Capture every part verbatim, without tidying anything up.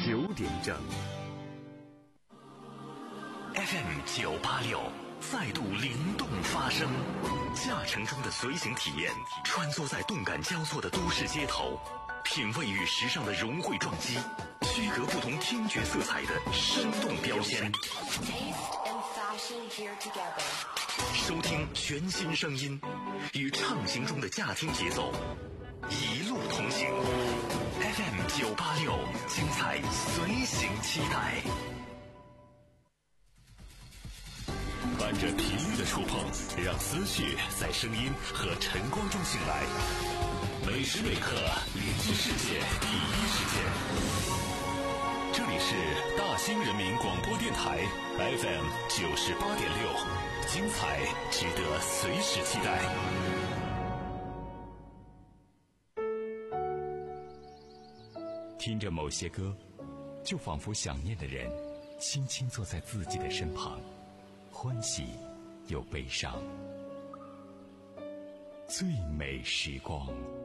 九点整。 F M 九八六再度灵动发声，驾乘中的随行体验，穿梭在动感交错的都市街头，品味与时尚的融汇撞击，区隔不同听觉色彩的生动标签。收听全新声音，与畅行中的驾听节奏，一路同行。F M 九八六，精彩随行期待。伴着频率的触碰，让思绪在声音和晨光中醒来。每时每刻连接世界第一时间。这里是大兴人民广播电台 F M 九十八点六，精彩值得随时期待。听着某些歌，就仿佛想念的人轻轻坐在自己的身旁，欢喜又悲伤。最美时光。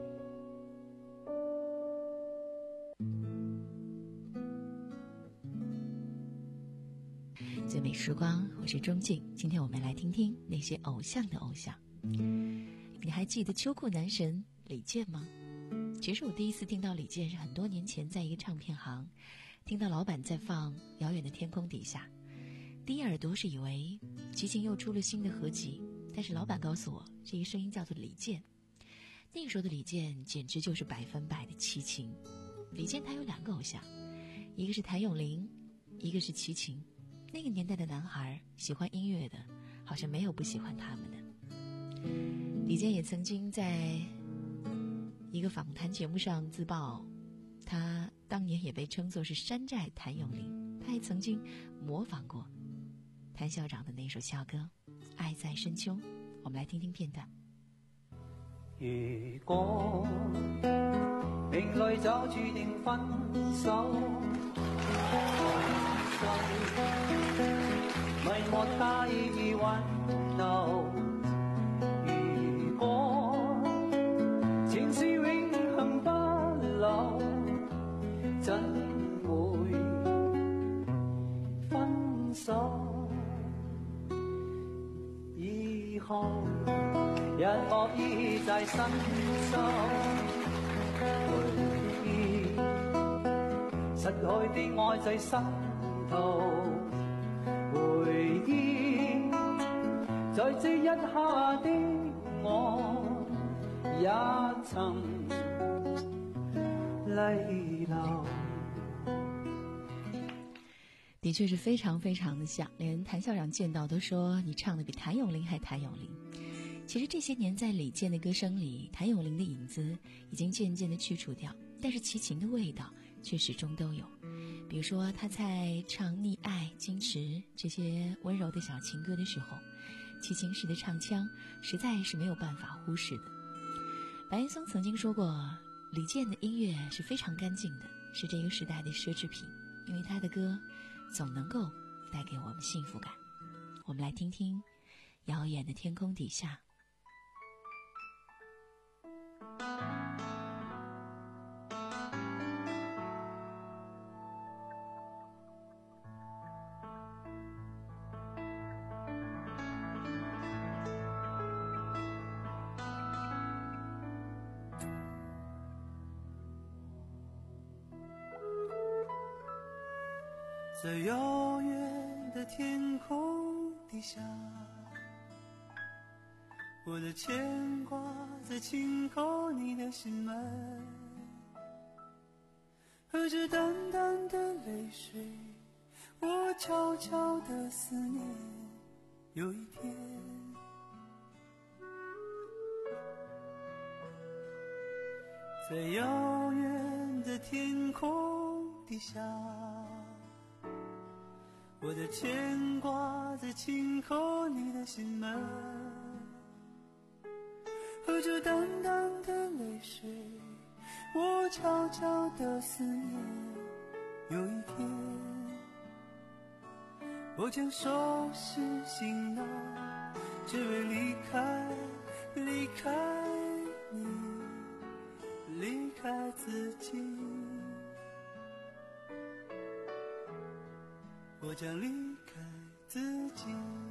最美时光，我是钟静。今天我们来听听那些偶像的偶像。你还记得秋裤男神李健吗？其实我第一次听到李健是很多年前在一个唱片行听到老板在放《遥远的天空底下》，第一耳朵是以为齐秦又出了新的合集，但是老板告诉我这个声音叫做李健。那个时候的李健简直就是百分百的齐秦。李健他有两个偶像，一个是谭咏麟，一个是齐秦。那个年代的男孩喜欢音乐的好像没有不喜欢他们的。李健也曾经在一个访谈节目上自曝，他当年也被称作是山寨谭咏麟。他还曾经模仿过谭校长的那首校歌《爱在深秋》，我们来听听片段。 如果命里早注定分手，迷莫太易挽留。如果情是永恒不朽，怎會分手？以後人惡意在心中回憶，失去的愛在心頭回憶，在這一刻的我也曾淚流。 的确是非常非常的像，连谭校长见到都说你唱的比谭咏麟还谭咏麟。其实这些年在李健的歌声里，谭咏麟的影子已经渐渐的去除掉，但是齐秦的味道却始终都有。比如说他在唱溺爱、矜持这些温柔的小情歌的时候，齐秦式的唱腔实在是没有办法忽视的。白岩松曾经说过，李健的音乐是非常干净的，是这个时代的奢侈品，因为他的歌总能够带给我们幸福感。我们来听听《遥远的天空底下》。 在遥远的天空底下，我的牵挂在轻叩你的心门，和着淡淡的泪水，我悄悄的思念。有一天，在遥远的天空底下，我的牵挂在轻叩你的心门，和着淡淡的泪水，我悄悄的思念。有一天，我将收拾行囊，只为离开，离开你，离开自己。 将离开自己。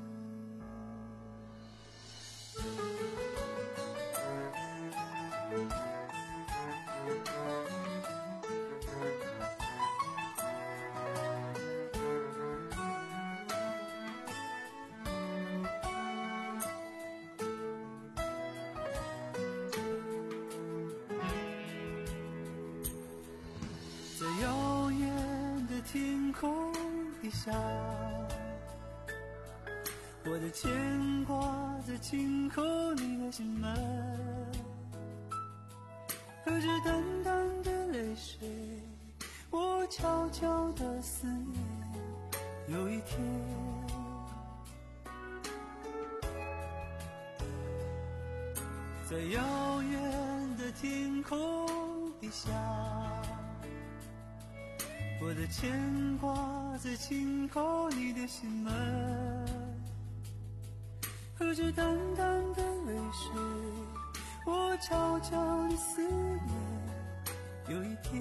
在遥远的天空底下，我的牵挂在轻扣你的心门，和着淡淡的泪水，我悄悄的思念。有一天，在遥远的天空底下，我的牵挂在轻扣你的心门，和着淡淡的泪水，我悄悄的思念。有一天，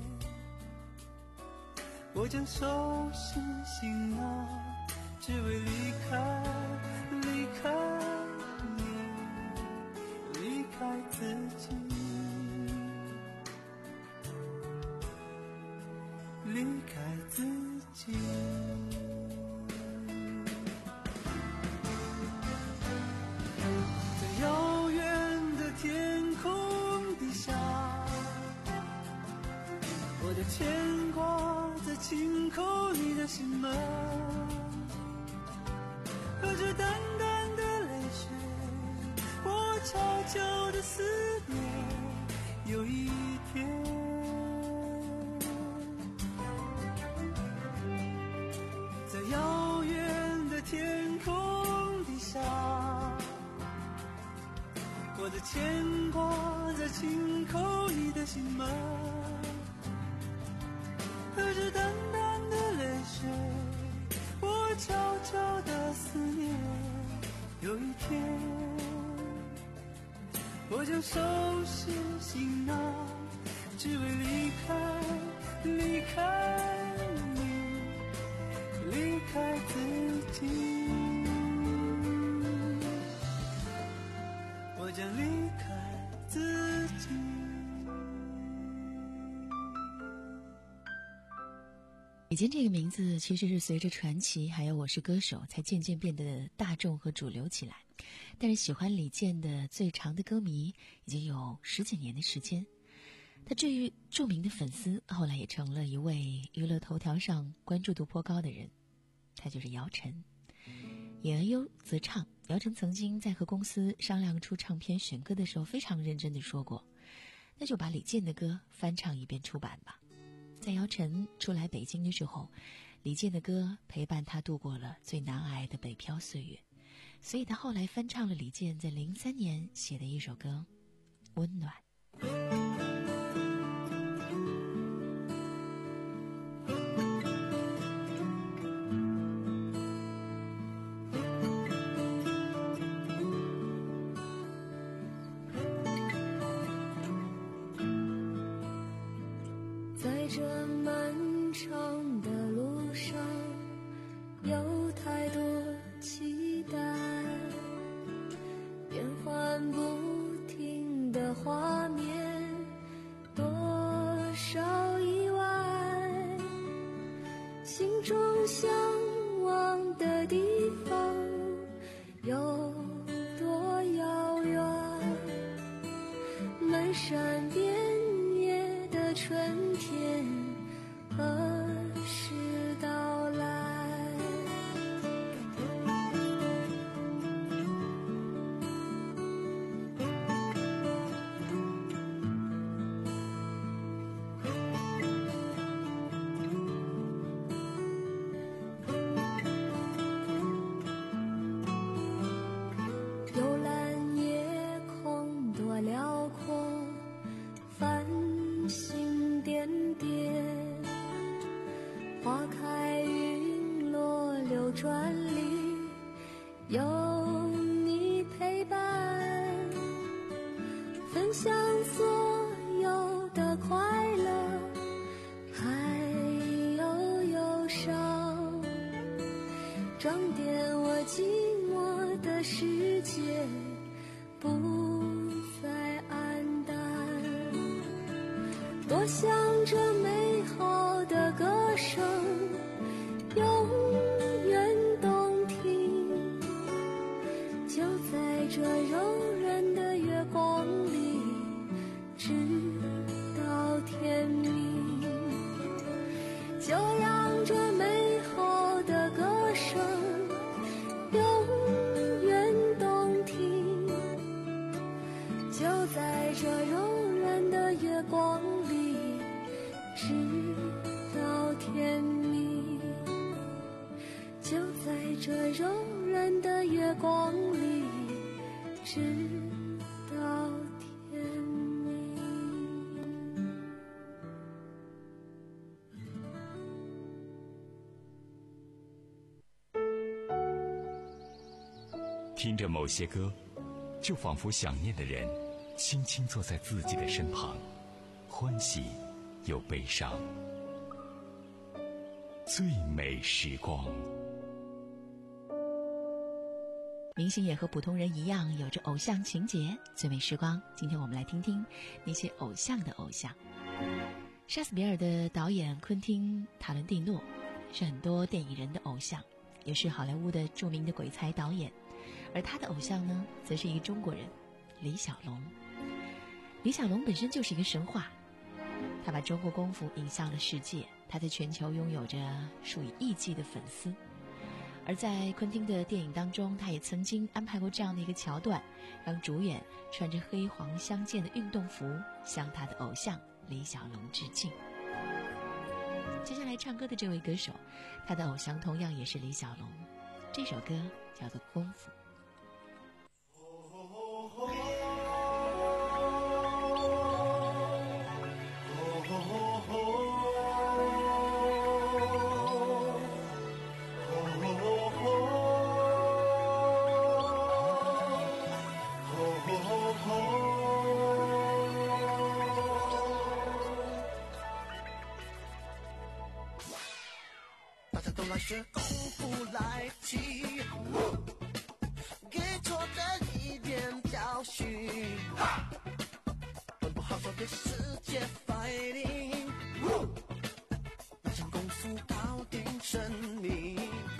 我将收拾行囊，只为离开，离开你，离开自己，离开自己。在遥远的天空底下，我的牵挂在轻扣你的心门，和着淡淡的泪水，我悄悄的思念。有一天，在遥远的天空底下，我的牵挂在轻扣你的心门，和着淡淡的泪水，我悄悄的思念。有一天，我将收拾行囊，只为离开，离开你，离开自己。我将离开自己。 李健这个名字其实是随着传奇还有我是歌手才渐渐变得大众和主流起来，但是喜欢李健的最长的歌迷已经有十几年的时间。他最著名的粉丝后来也成了一位娱乐头条上关注度颇高的人，他就是姚晨。演而优则唱，姚晨曾经在和公司商量出唱片选歌的时候非常认真地说过，那就把李健的歌翻唱一遍出版吧。在姚晨出来北京的时候，李健的歌陪伴他度过了最难挨的北漂岁月，所以他后来翻唱了李健在零三年写的一首歌《温暖》。 在这漫长的路上，有太多期待，变幻不停的画面，多少意外，心中向往的地方有多遥远，漫山遍野的春天何时到来？幽蓝夜空多辽阔，繁星点点，花开云落流转里有你陪伴，分享所有的快乐还有忧伤， 装点我寂寞的世界，不再黯淡。多想这美好的歌声永远动听，就在这柔软的月光里，直到天明。就让这美好的歌声永远动听，就在这柔软的月光里，直到天明。就在这柔软的月光里，直到天明。 听着某些歌，就仿佛想念的人轻轻坐在自己的身旁，欢喜又悲伤。最美时光。 明星也和普通人一样有着偶像情节，最美时光，今天我们来听听那些偶像的偶像。杀死比尔的导演昆汀·塔伦蒂诺是很多电影人的偶像，也是好莱坞的著名的鬼才导演，而他的偶像呢，则是一个中国人，李小龙。李小龙本身就是一个神话，他把中国功夫引向了世界，他在全球拥有着数以亿计的粉丝。而在昆汀的电影当中，他也曾经安排过这样的一个桥段，让主演穿着黑黄相间的运动服向他的偶像李小龙致敬。接下来唱歌的这位歌手，他的偶像同样也是李小龙，这首歌叫做《功夫》。 学功夫来起，给错的一点教训，本不好说给世界 fighting， 那场功夫搞定生命。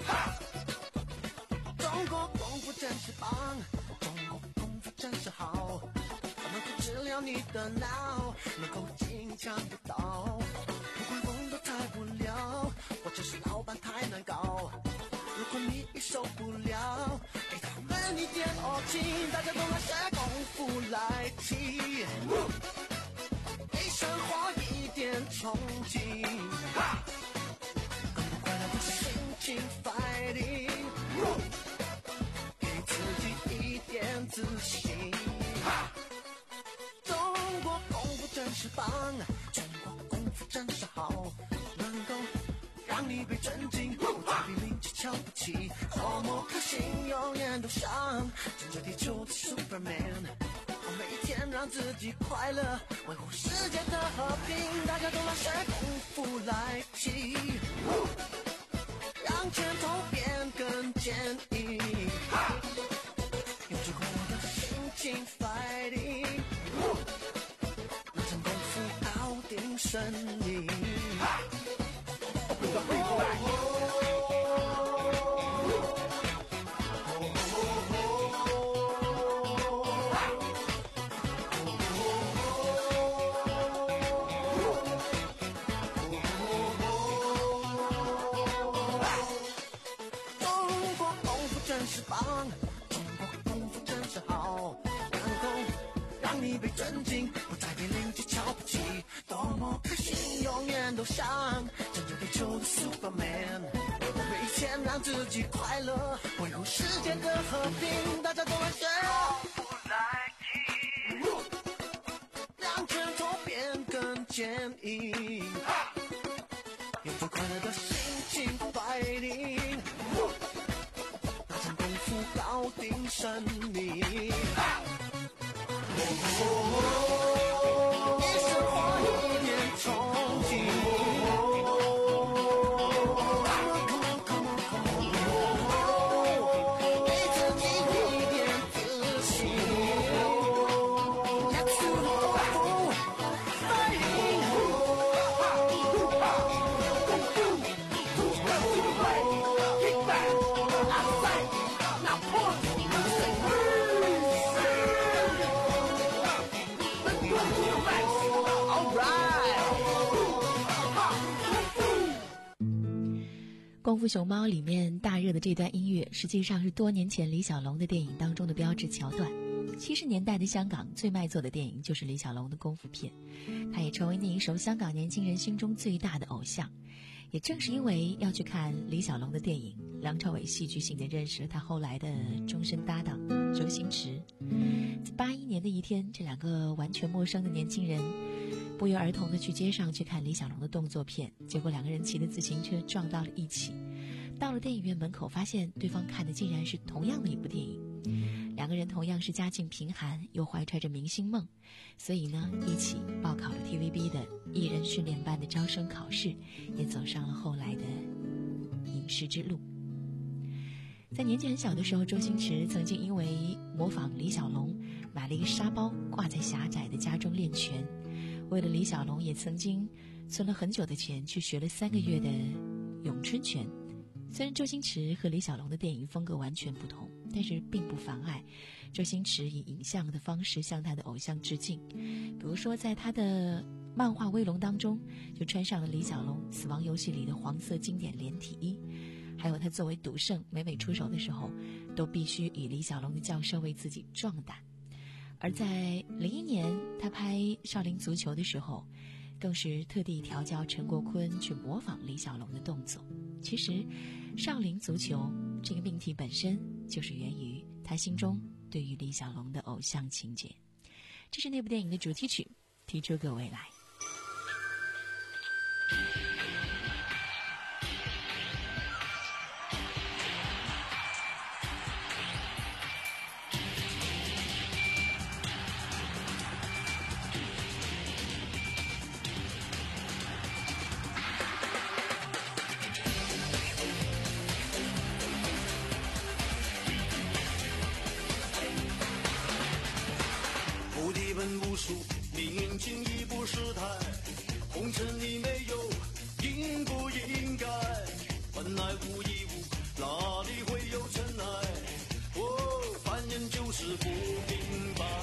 中国功夫真是棒，中国功夫真是好，能够治疗你的脑，能够金枪不倒，不管风都抬不了，或者是老板太难搞，如果你受不了，给他们一点恶气，大家都来学功夫来气，给生活一点冲击，更不快乐的心情 fighting， 给自己一点自信。中国功夫真是棒，中国功夫真是好，能够让你被震惊，不再被邻居瞧不起，多么可信，永远都像拯救地球的 Superman， 每一天让自己快乐，维护世界的和平，大家都来学功夫来起，让拳头变更坚硬，用最快乐的心情 fighting， 让成功夫搞定生命。像拯救地球的 Superman， 每一天让自己快乐，维护世界的和平，大家都来学功夫来起，让拳头变更坚硬，用最快乐的心情 fighting， 让成功夫搞定生命。一生活一点憧憬。 功夫熊猫》里面大热的这段音乐，实际上是多年前李小龙的电影当中的标志桥段。七十年代的香港最卖座的电影就是李小龙的功夫片，他也成为那一时候香港年轻人心中最大的偶像。也正是因为要去看李小龙的电影，梁朝伟戏剧性地认识了他后来的终身搭档周星驰。在八一年的一天，这两个完全陌生的年轻人不约而同地去街上去看李小龙的动作片，结果两个人骑着自行车撞到了一起。到了电影院门口，发现对方看的竟然是同样的一部电影。两个人同样是家境贫寒，又怀揣着明星梦，所以呢，一起报考了 T V B 的艺人训练班的招生考试，也走上了后来的影视之路。在年纪很小的时候，周星驰曾经因为模仿李小龙，买了一个沙包挂在狭窄的家中练拳。为了李小龙，也曾经存了很久的钱去学了三个月的咏春拳。虽然周星驰和李小龙的电影风格完全不同，但是并不妨碍周星驰以影像的方式向他的偶像致敬。比如说在他的漫画《威龙》当中，就穿上了李小龙《死亡游戏》里的黄色经典连体衣，还有他作为赌圣每每出手的时候，都必须以李小龙的叫声为自己壮胆。而在零一年他拍《少林足球》的时候，更是特地调教陈国坤去模仿李小龙的动作。其实少林足球这个命题本身就是源于他心中对于李小龙的偶像情结。这是那部电影的主题曲，提出各位来。 命经已不是态，红尘里没有应不应该，本来无一物，哪里会有尘埃？哦，凡人就是不明白。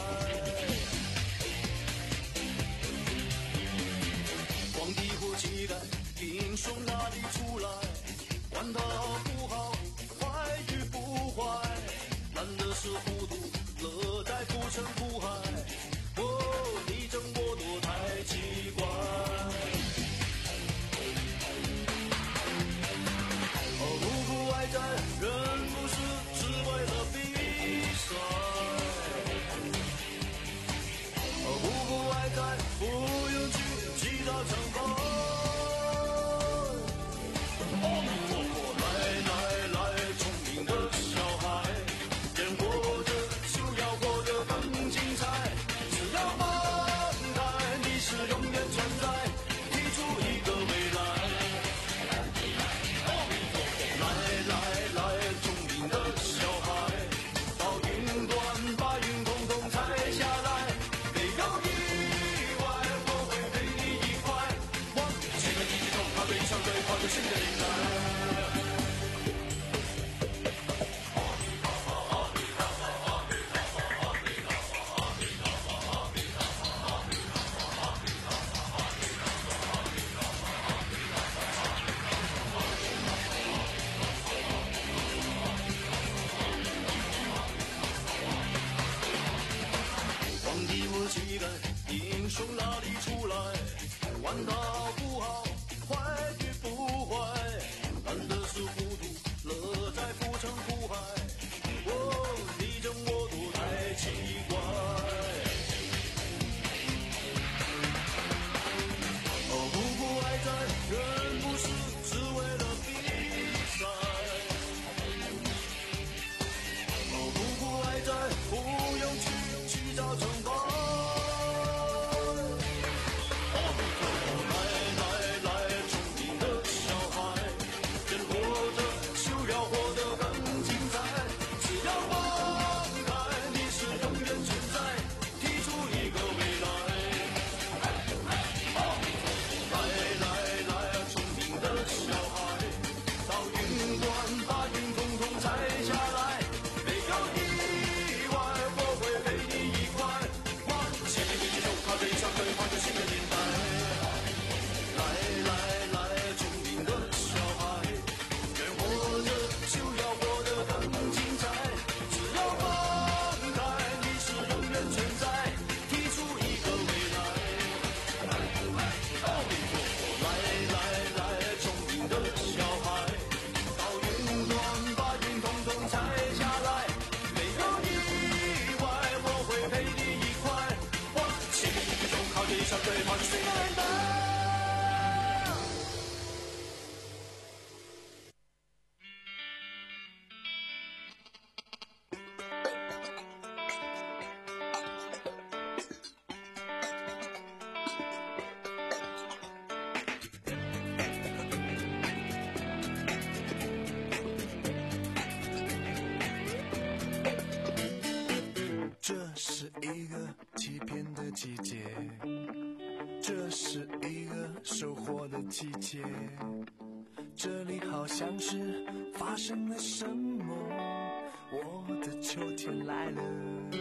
皇帝或乞丐，英雄哪里出来？管他好不好，坏与不坏，难的是糊涂，乐在浮沉苦海。哦，你争我夺太奇怪。 像是发生了什么，我的秋天来了。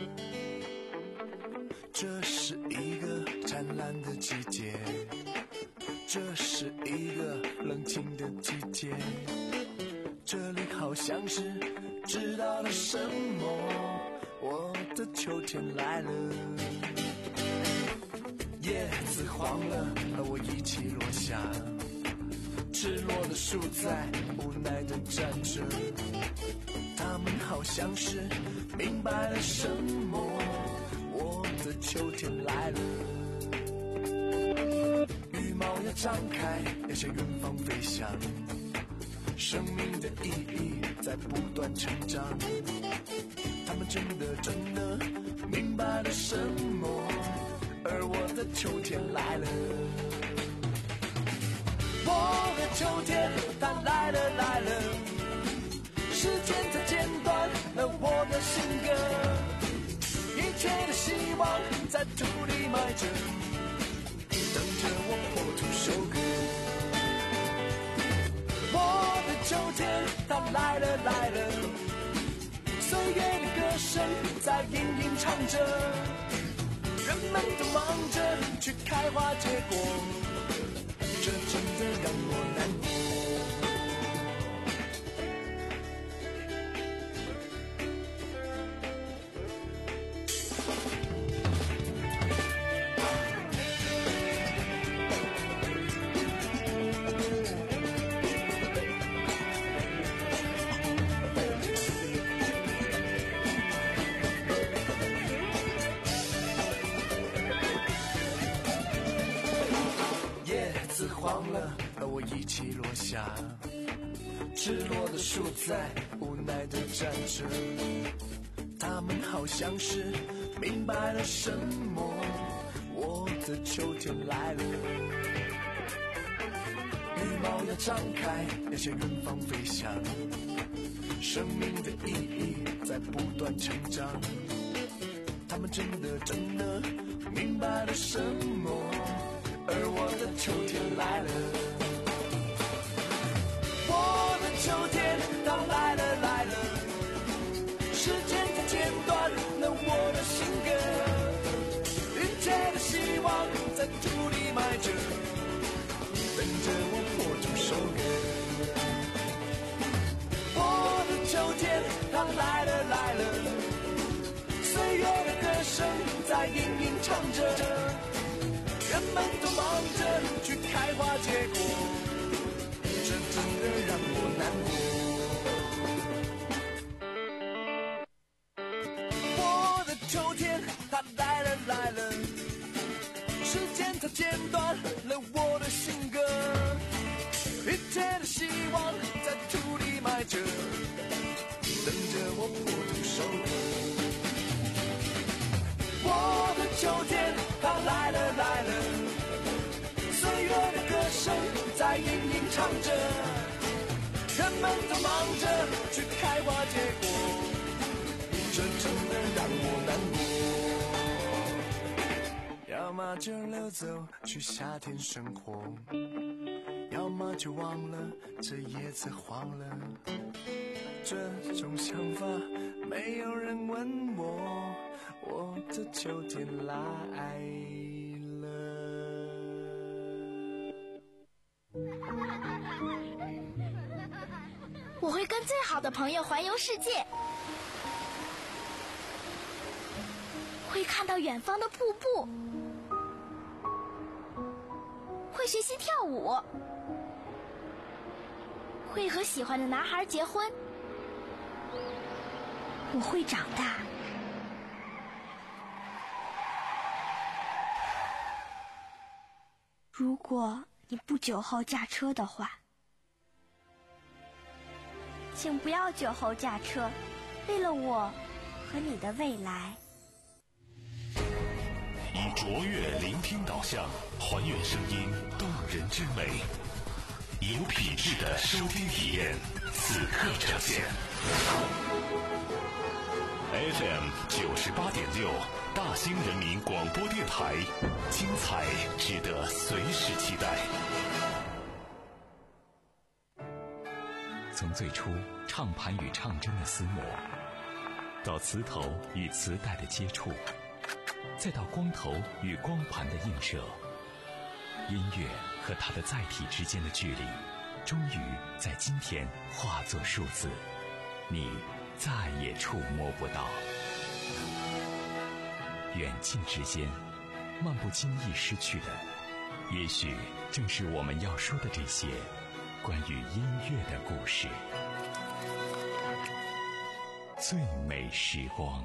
这是一个灿烂的季节，这是一个冷清的季节，这里好像是知道了什么，我的秋天来了。叶子黄了，和我一起落下，赤裸的树在无奈地站着，它们好像是明白了什么，我的秋天来了。羽毛要张开，要向远方飞翔，生命的意义在不断成长，他们真的真的明白了什么，而我的秋天来了。我的秋天它来了来了，时间它剪断了我的性格，一切的希望在土里埋着，等着我破土收割。我的秋天它来了来了，岁月的歌声在隐隐唱着，人们都忙着去开花结果，这真的让我难过。黄了，和我一起落下，赤裸的树在无奈地站着，它们好像是明白了什么，我的秋天来了。羽毛要张开，要向远方飞翔，生命的意义在不断成长，他们真的真的明白了什么，而我的秋天来了。我的秋天它来了来了，时间它剪断了我的性格，一切的希望在土里埋着，等着我破土收割。我的秋天它来了来了，岁月的歌声在隐隐唱着，人们都忙着去开花结果，这真的让我难过。我的秋天它来了来了，时间它剪断了我的性格，一切的希望在土里埋着，等着我破土收割。我的秋天它来了来了，岁月的歌声在隐隐唱着，人们都忙着去开花结果，这真的让我难过。要么就溜走去夏天生活，要么就忘了这叶子黄了，这种想法没有人问我，我的秋天来了。 我会跟最好的朋友环游世界，会看到远方的瀑布，会学习跳舞，会和喜欢的男孩结婚。我会长大。如果你不酒后驾车的话，请不要酒后驾车，为了我和你的未来。 以卓越聆听导向，还原声音动人之美，有品质的收听体验，此刻呈现。F M 九十八点六，大兴人民广播电台，精彩值得随时期待。 从最初唱盘与唱针的厮磨，到磁头与磁带的接触，再到光头与光盘的映射，音乐和它的载体之间的距离，终于在今天化作数字，你再也触摸不到。远近之间，漫不经意失去的，也许正是我们要说的这些关于音乐的故事。最美时光。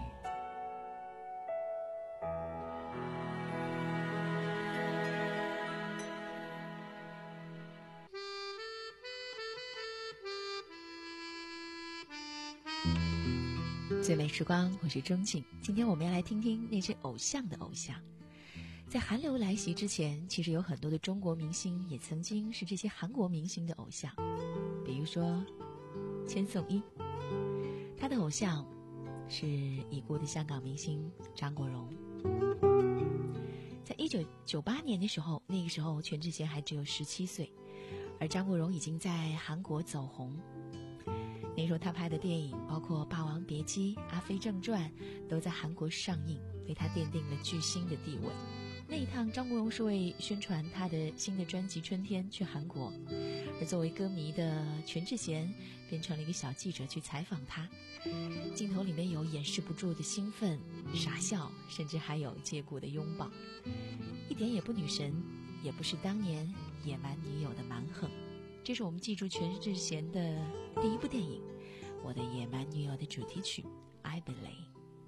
最美时光，我是钟静。今天我们要来听听那些偶像的偶像。在韩流来袭之前，其实有很多的中国明星也曾经是这些韩国明星的偶像。比如说千颂伊，他的偶像是已故的香港明星张国荣。在一九九八年的时候，那个时候全智贤还只有十七岁，而张国荣已经在韩国走红。那时候他拍的电影包括《霸王别姬》《阿飞正传》都在韩国上映，为他奠定了巨星的地位。那一趟张国荣是为宣传他的新的专辑《春天》去韩国，而作为歌迷的全智贤变成了一个小记者去采访他。镜头里面有掩饰不住的兴奋、傻笑，甚至还有借故的拥抱，一点也不女神，也不是当年野蛮女友的蛮横。这是我们记住全智贤的第一部电影《我的野蛮女友》的主题曲《I Believe》。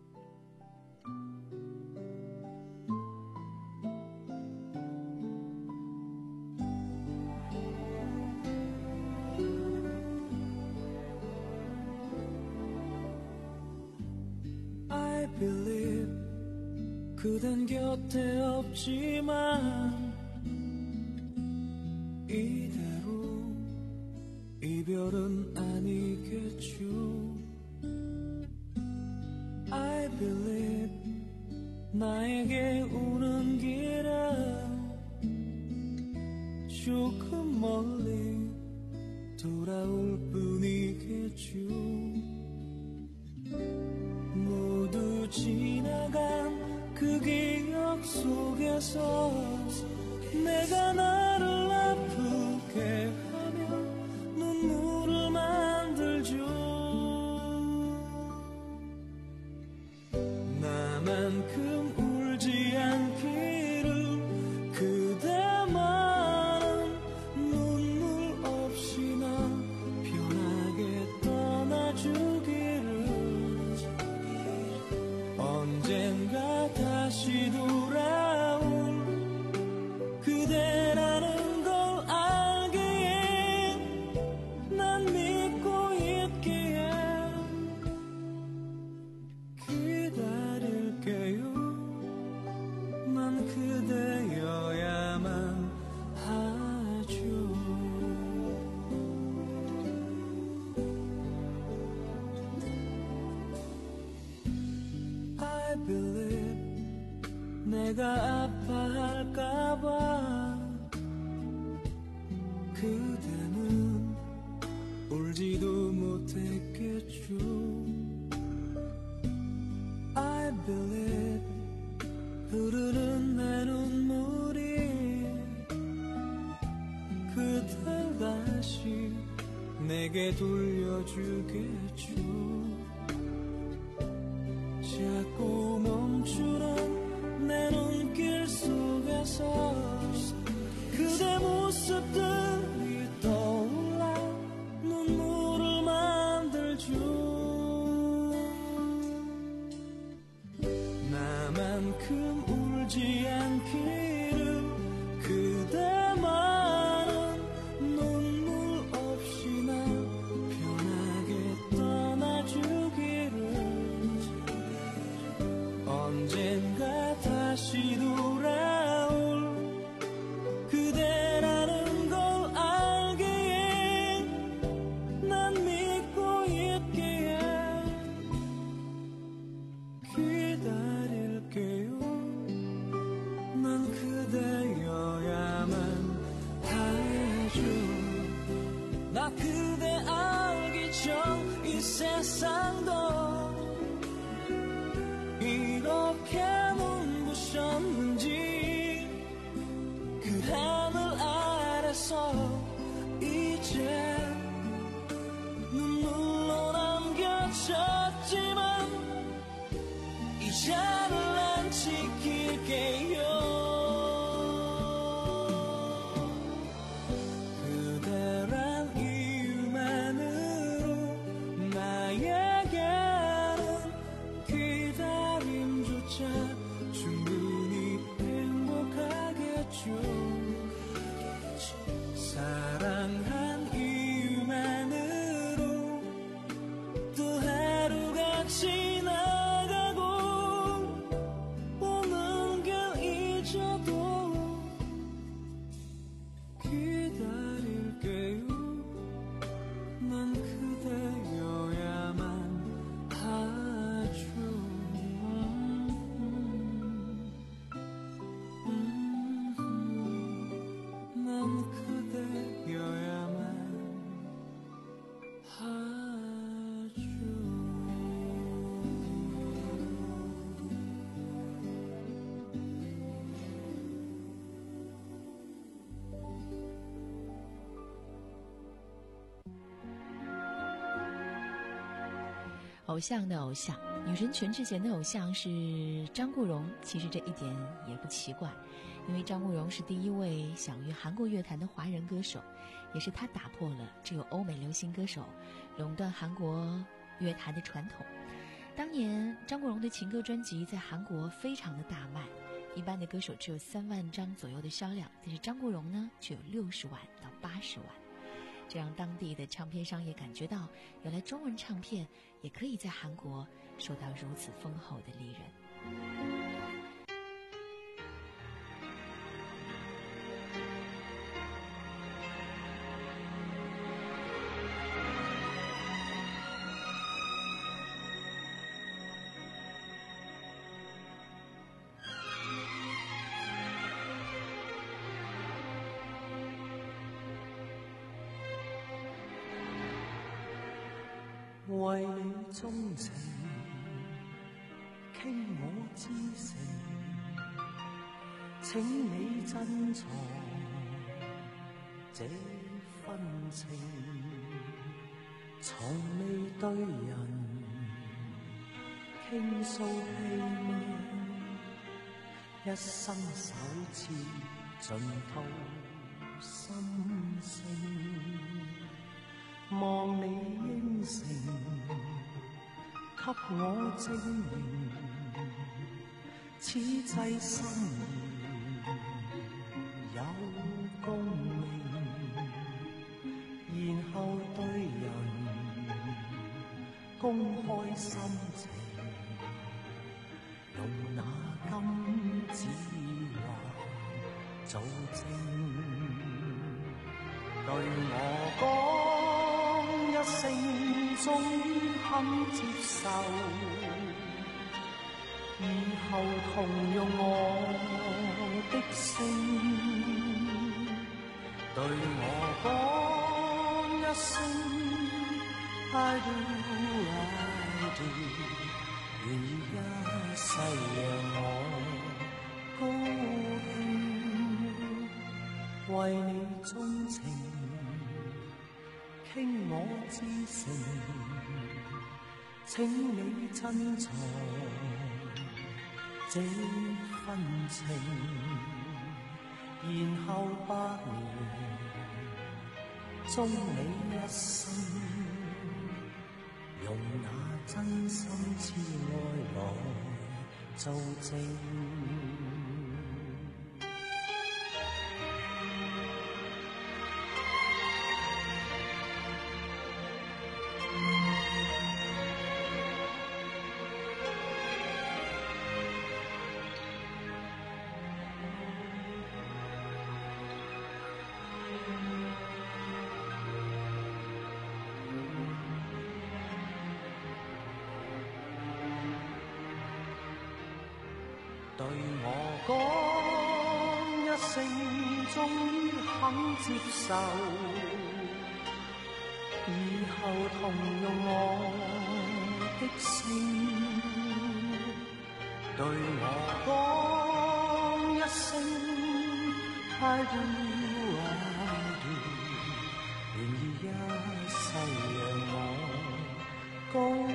I believe 그댄 곁에 없지만 이대로 이별은 아니겠죠. I believe 나에게 오는 길은 조금 멀리 돌아올 뿐이겠죠. 모두 지나간 그 기억 속에서 내가 나를 아프게 하며 눈물을 만들죠. 나만큼 울지 않기를 그대만은 눈물 없이나 편하게 떠나주기를 언젠가 다시 돌아올 그대라는 걸 알기에 난 믿고 있기에 기다릴게요. 난 그대여야만 하죠. I believe 내가 아파할까봐 그대는 울지도 못했겠죠. I believe 흐르는 내 눈물이 그댈 다시 내게 돌려주겠죠. 자꾸 멈추는 내 눈길 속에서 그대 모습들이 떠올라 눈물을 만들죠. 나만큼 울지 않기를 그대만은 눈물 없이나 편하게 떠나주기를 언젠가 다시 돌아올 그대라는 걸 알기에 난 믿고 있기에 기다릴게요. 난 그대여야만 하죠. 나 그대 알 저 이 세상도 이렇게 눈부셨는지 그 하늘 아래서 이제 눈물로 남겨졌지만 이 잔을 안 지킬게요. 그대란 이유만으로 나에게는 기다림조차 충분히 행복하겠죠. 사랑한 이유만으로 또 하루가 지나가고 오는 길 잊어도 기다릴게요. 난 그대여야만 하죠. 난 그대여야만 하죠. 偶像的偶像，女神全智贤的偶像是张国荣。其实这一点也不奇怪，因为张国荣是第一位享誉韩国乐坛的华人歌手，也是他打破了只有欧美流行歌手垄断韩国乐坛的传统。当年张国荣的情歌专辑在韩国非常的大卖，一般的歌手只有三万张左右的销量，但是张国荣呢却有六十万到八十万。这让当地的唱片商也感觉到，原来中文唱片也可以在韩国收到如此丰厚的利润。 為你鍾情，傾我至誠，請你珍藏這份情，從未對人傾訴秘密，一生首次盡透心聲。望你應承，給我證明，此際心意有共鳴，然後對人公開心情，用那金子畫做證，對我講一聲終於肯接受，以後同用我的聲對我講一聲 I do I do， 願意一世讓我高興，為你鍾情傾我至誠，請你珍藏這份情，然後百年終你一生，用那真心痴愛來做證。對我講一聲，終於肯接受， 以後同用我的聲對我講一聲 I do I do， 願意一世讓我高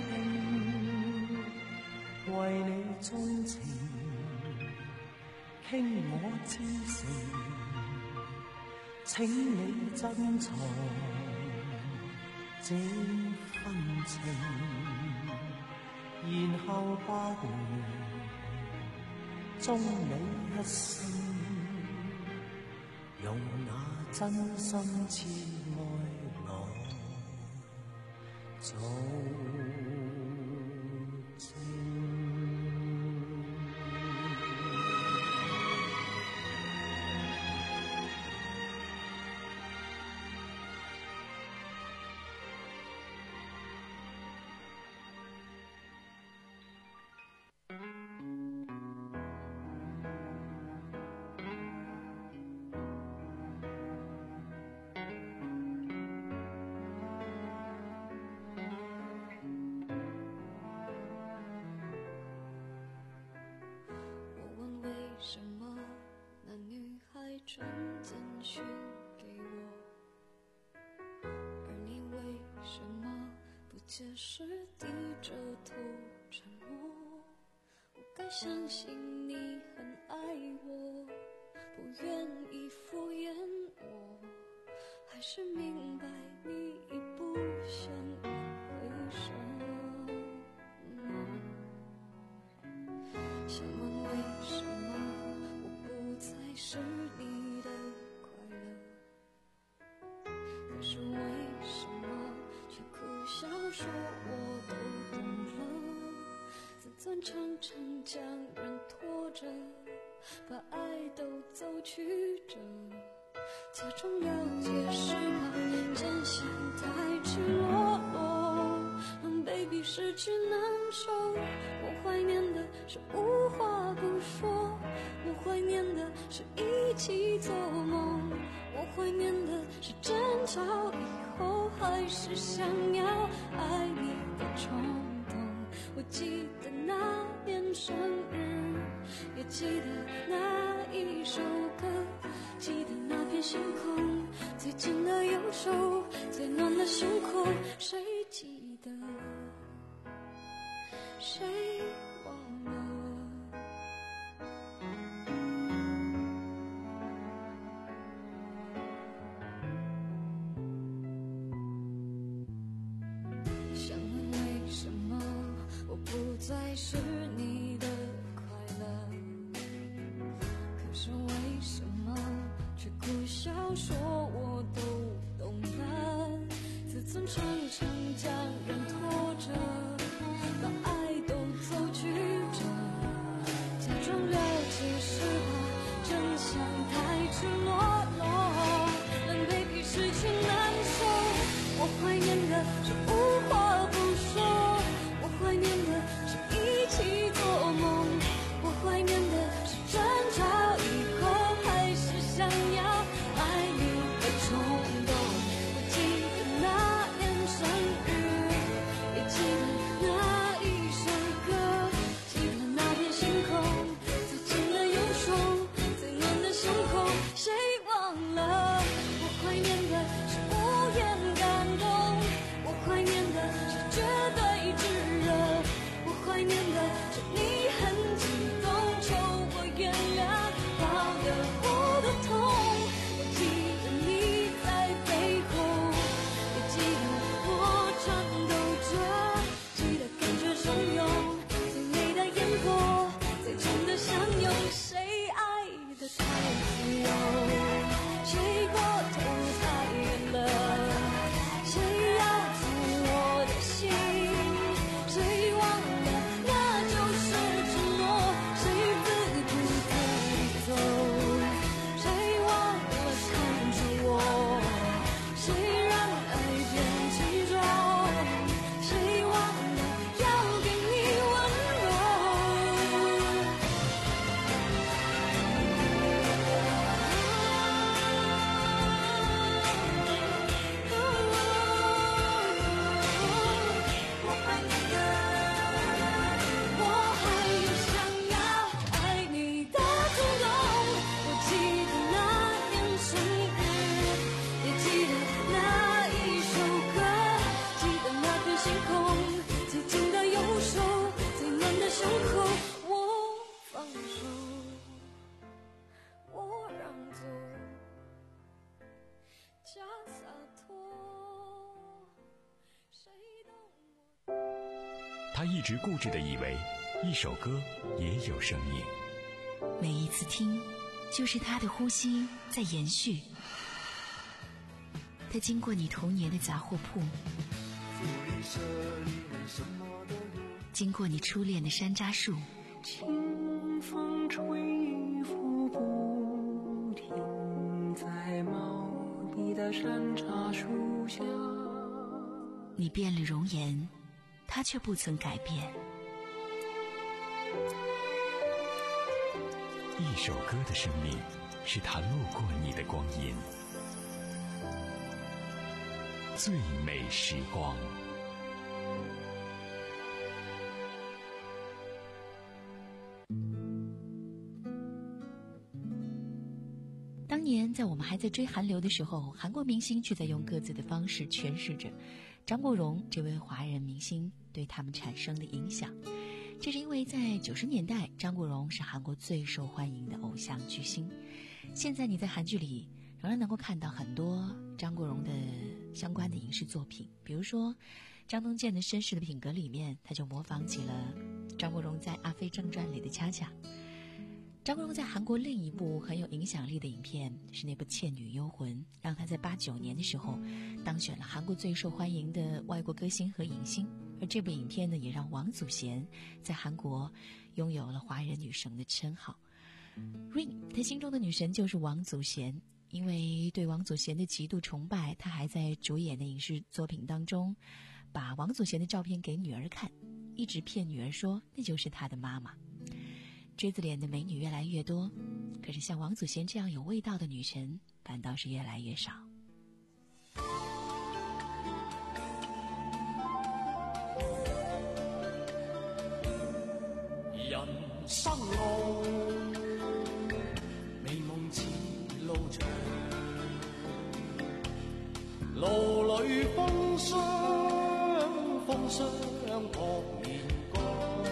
興，為你鍾情，傾我至誠，請你珍藏這份情，然後百年終你一生，用那真心痴愛來做什么那女孩传简讯给我，而你为什么不解释，低着头沉默？我该相信你很爱我，不愿意敷衍我，还是明白你已不想一回首？想问为什么才是你的快乐，可是为什么却苦笑说我都懂了？自尊常常将人拖着，把爱都走曲折，假装了解是怕真相太赤裸裸，让 baby 失去难受。我怀念的是无话不说，我怀念的是一起做梦，我怀念的是争吵以后还是想要爱你的冲动。我记得那年生日，也记得那一首歌，记得那片星空，最近的忧愁，最暖的胸口，谁记得？谁忘了？想问为什么我不再是你的快乐，可是为什么却苦笑说我都懂了？自尊常常将人拖着，把爱都走曲折，假装了解是怕真相太赤裸裸，让 baby 失去难受。我怀念的是无话不说，我怀念的是一起做梦，我怀念的是争吵以后还是想要爱你的冲动。我记得那年生日，也记得那一首歌，记得那片星空，最近的忧愁，最暖的胸口，谁忘了？我怀念的是无言感动，我怀他一直固执地以为一首歌也有生命， 每一次听就是他的呼吸在延续。他经过你童年的杂货铺，经过你初恋的山楂树， 清风吹拂不停，在茂密的山楂树下。 你变了容颜，他却不曾改变。 一首歌的生命，是他路过你的光阴。最美时光。 当年在我们还在追韩流的时候，韩国明星却在用各自的方式诠释着张国荣这位华人明星对他们产生的影响。这是因为在九十年代，张国荣是韩国最受欢迎的偶像巨星。现在你在韩剧里仍然能够看到很多张国荣的相关的影视作品，比如说张东健的《绅士的品格》里面，他就模仿起了张国荣在《阿飞正传》里的恰恰。张国荣在韩国另一部很有影响力的影片是那部《倩女幽魂》，让他在八九年的时候当选了韩国最受欢迎的外国歌星和影星。而这部影片呢，也让王祖贤在韩国拥有了华人女神的称号。Ring 他心中的女神就是王祖贤，因为对王祖贤的极度崇拜，他还在主演的影视作品当中把王祖贤的照片给女儿看，一直骗女儿说那就是他的妈妈。锥子脸的美女越来越多，可是像王祖贤这样有味道的女神反倒是越来越少。 人生路，美夢似路長，路裏風霜，風霜撲面光，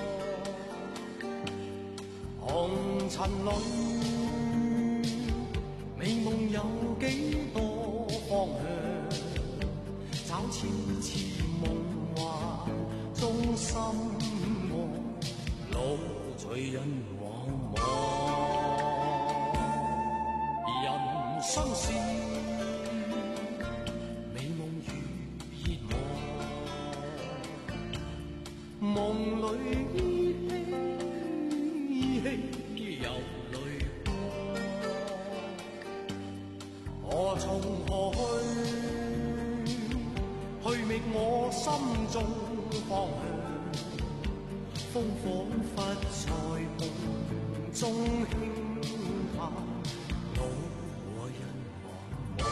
紅塵裏，美夢有幾多方向，找次次夢幻中心愛。路隨人往往，人生是美夢如熱望，夢裏依稀有淚光，何從何去，去覓我心中方向。風彷彿在夢中輕嘆，路和人茫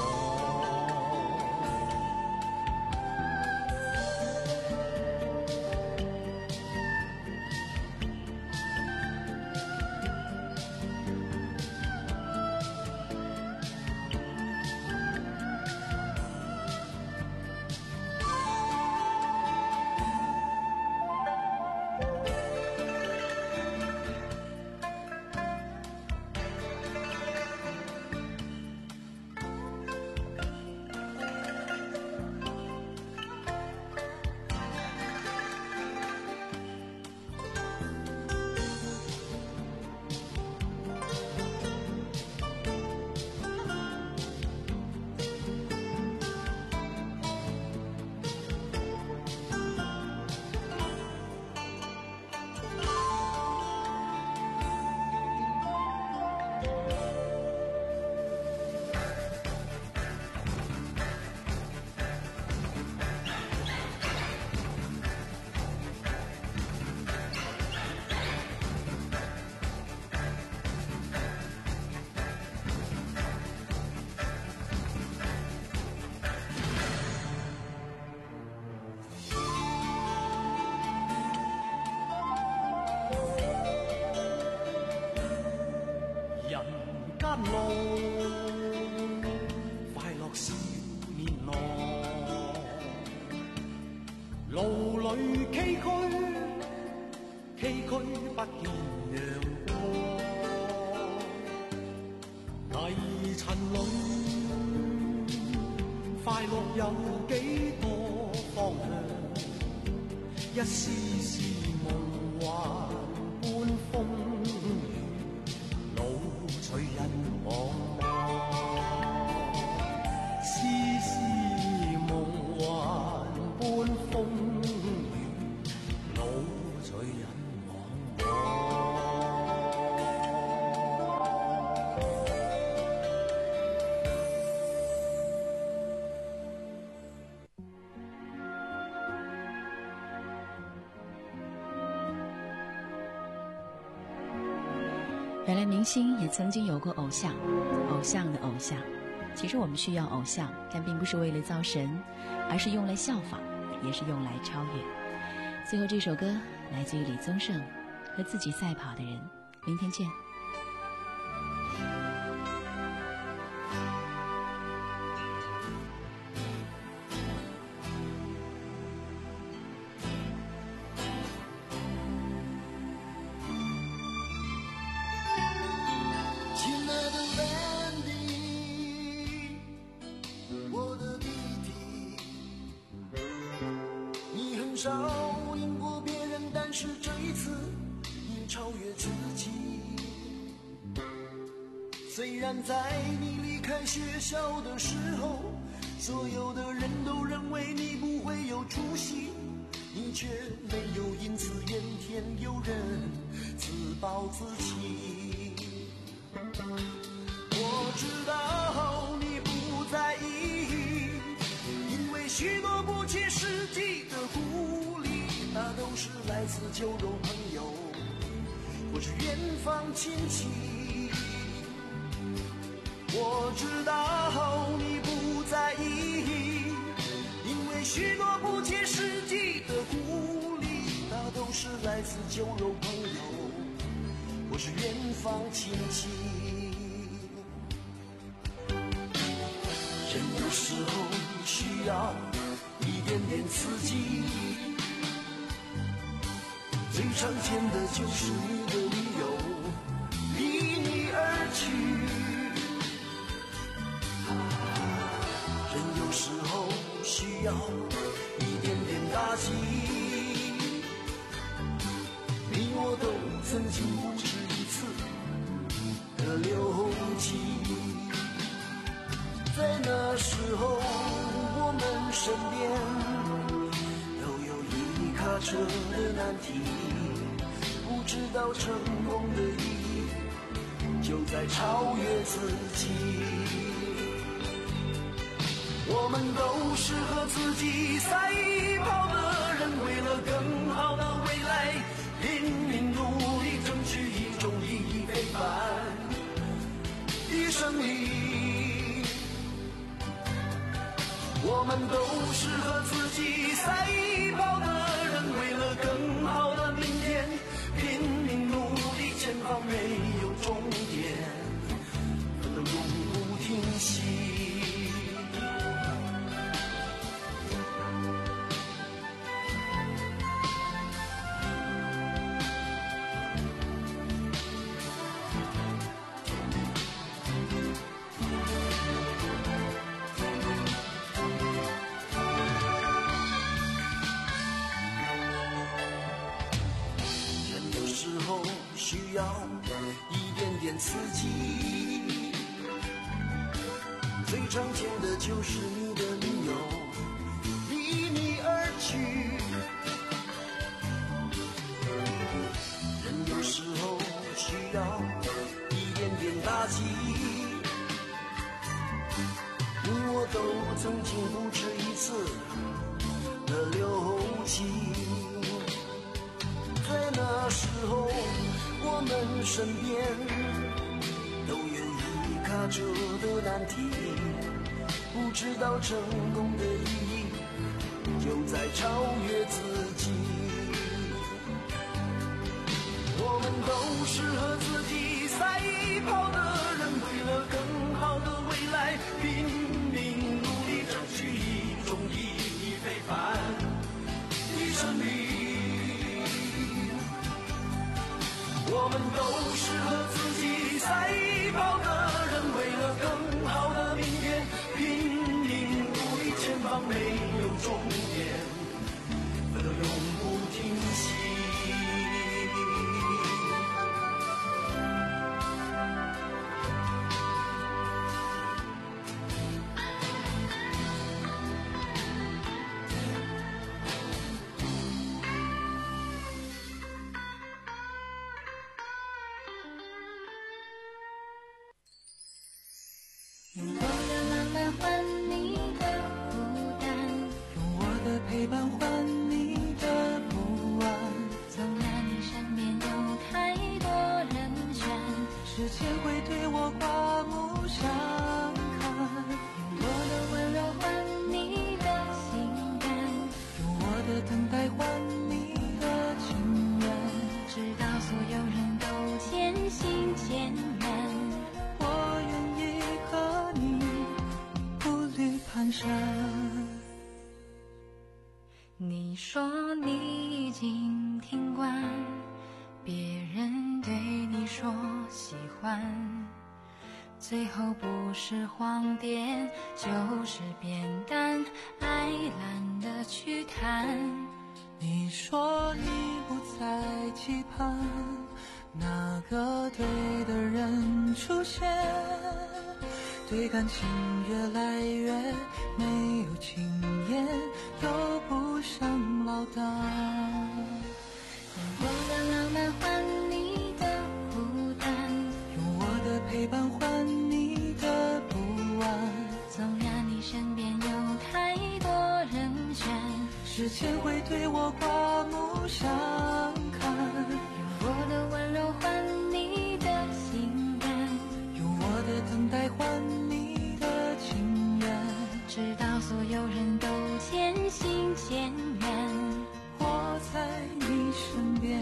路，快樂少年郎，路裏崎嶇，崎嶇不見陽光，泥塵裏，快樂有幾多方向， 一絲絲夢幻般風雨，老隨人茫茫。絲絲夢幻般風雨，老隨人茫茫。 原来明星也曾经有过偶像，偶像的偶像。其实我们需要偶像，但并不是为了造神，而是用来效仿，也是用来超越。最后这首歌来自于李宗盛，《和自己赛跑的人》。明天见。 少赢过别人，但是这一次你超越自己。虽然在你离开学校的时候，所有的人都认为你不会有出息，你却没有因此怨天尤人，自暴自弃。我知道你不在意，因为许多不切实际的鼓励，那都是来自酒肉朋友或是远方亲戚。我知道你不在意，因为许多不切实际的鼓励，那都是来自酒肉朋友或是远方亲戚。人有时候需要一点点刺激，最常见的就是你的理由离你而去。人有时候需要一点点打击，你我都曾经不止一次的流涕。在那时候我们身边都有一卡车的难题，不知道成功的意义就在超越自己。我们都是和自己赛跑的人，为了更好的未来拼命努力，争取一种意义非凡的胜利。我们都是和自己赛跑的人，为了更好的明天拼命努力，前方没有终点，奋斗永不停息。需要一点点刺激，最常见的就是你的理由离你而去。人有时候需要一点点打击，你我都曾经不止一次的流涕。在那时候我们身边都有一卡车的难题，不知道成功的意义就在超越自己。我们都是和自己赛跑的人，为了更好的未来拼命努力，争取一种意义非凡的胜利。我们都是和自己赛跑的人，为了更好的明天拼命努力，前方没有终点，奋斗永不停陪伴换你的不安。 纵然你身边有太多人选， 时间会对我刮目相看。 用我的温柔换你的心甘， 用我的等待换你的情愿， 直到所有人都渐行渐远。 我愿意和你步履蹒跚。 你说你已经听惯别人对你说喜欢，最后不是谎点就是变淡，爱懒得去谈。 你说你不再期盼那个对的人出现，对感情越来越没有经验，又不想落单。 用我的浪漫换你的孤单， 用我的陪伴换你的不安。 纵然你身边有太多人选， 时间会对我刮目相看。 用我的温柔换你的心甘， 用我的等待换你的情愿， 直到所有人都渐行渐远。 我在你身边。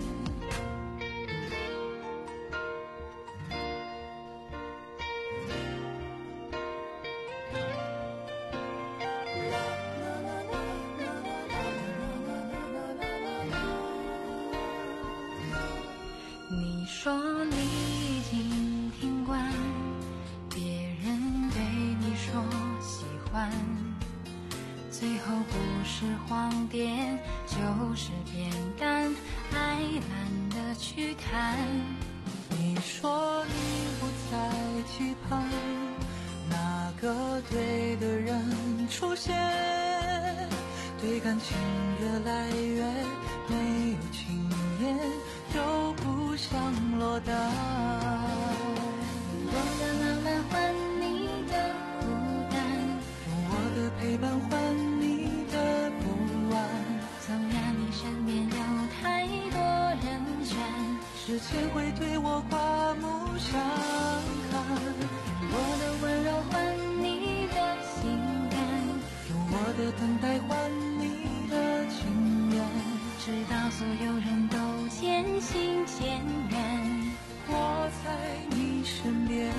你说你已经听惯别人对你说喜欢，最后不是谎点就是变淡，爱懒得去谈。 你说你不再期盼那个对的人出现，对感情越来越没有经验，又不想落单。 用我的浪漫换你的孤单， 用我的陪伴换你的不安。 纵然你身边有太多人选， 时间会对我刮目相看。 用我的温柔换你的心甘， 用我的等待换你的情愿， 直到所有人都渐行渐远。 我在你身边。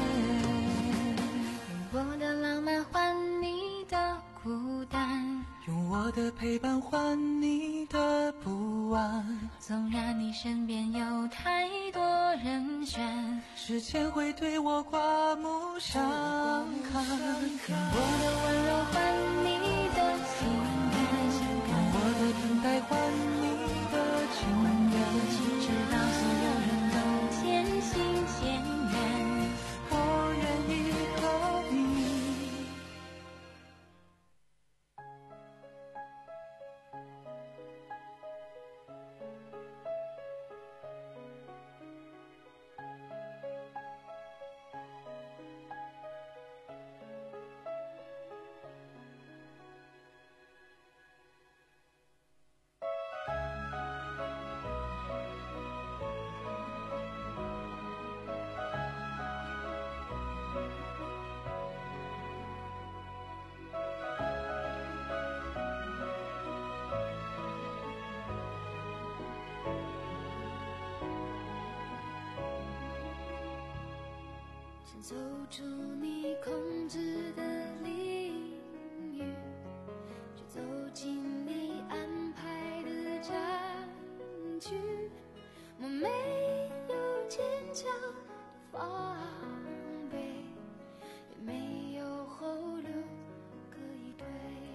用我的浪漫换你的孤单， 用我的陪伴换你的不安。 纵然你身边有太多人选， 时间会对我刮目相看。 用我的温柔换你的心甘， 用我的等待换你的情愿， 直到所有人都渐行渐远。 我愿意和你想走出你控制的领域，去走进你安排的战局。我没有坚强的防备，也没有后路可以退，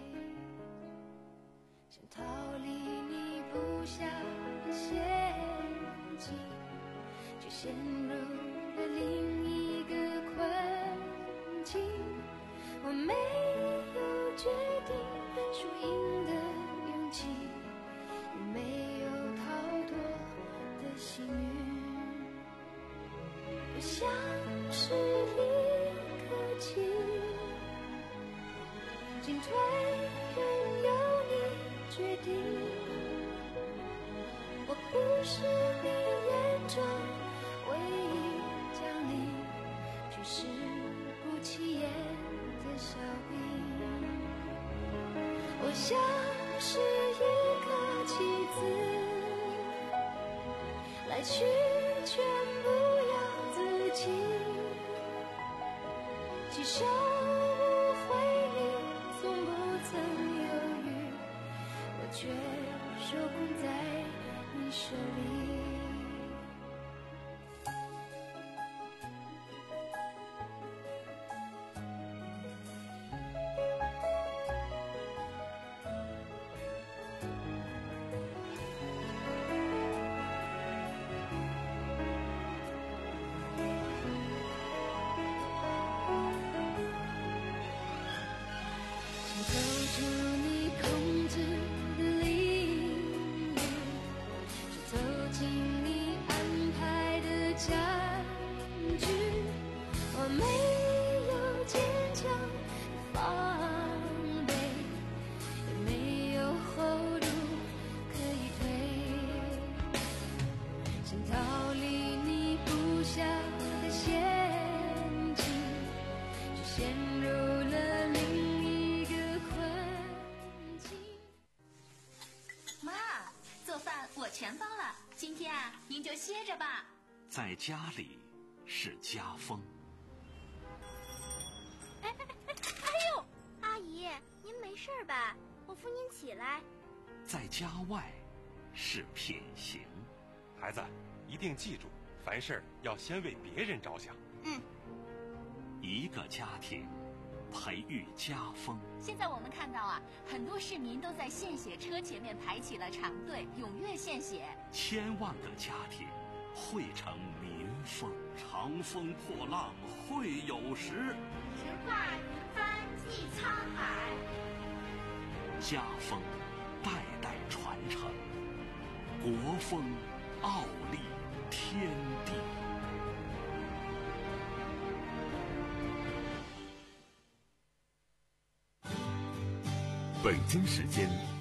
想逃离你布下的陷阱，却陷入了另一个困境。我没有决定输赢的勇气，也没有逃脱的幸运。我像是一颗棋，进退任由你决定。我不是你眼中唯一将你举世不起眼的小兵，我像是一个棋子，来去全不由自己。几首误会里从不曾犹豫，我却受困在你手里。 歇着吧。 在家里是家风。 哎哎哎！哎呦，阿姨，您没事吧？我扶您起来。 在家外是品行。 孩子，一定记住，凡事要先为别人着想。 嗯。 一个家庭培育家风。 现在我们看到啊，很多市民都在献血车前面排起了长队，踊跃献血。 千万个家庭汇成民风，长风破浪会有时。 直挂云帆济沧海。 家风代代传承，国风傲立天地。 北京时间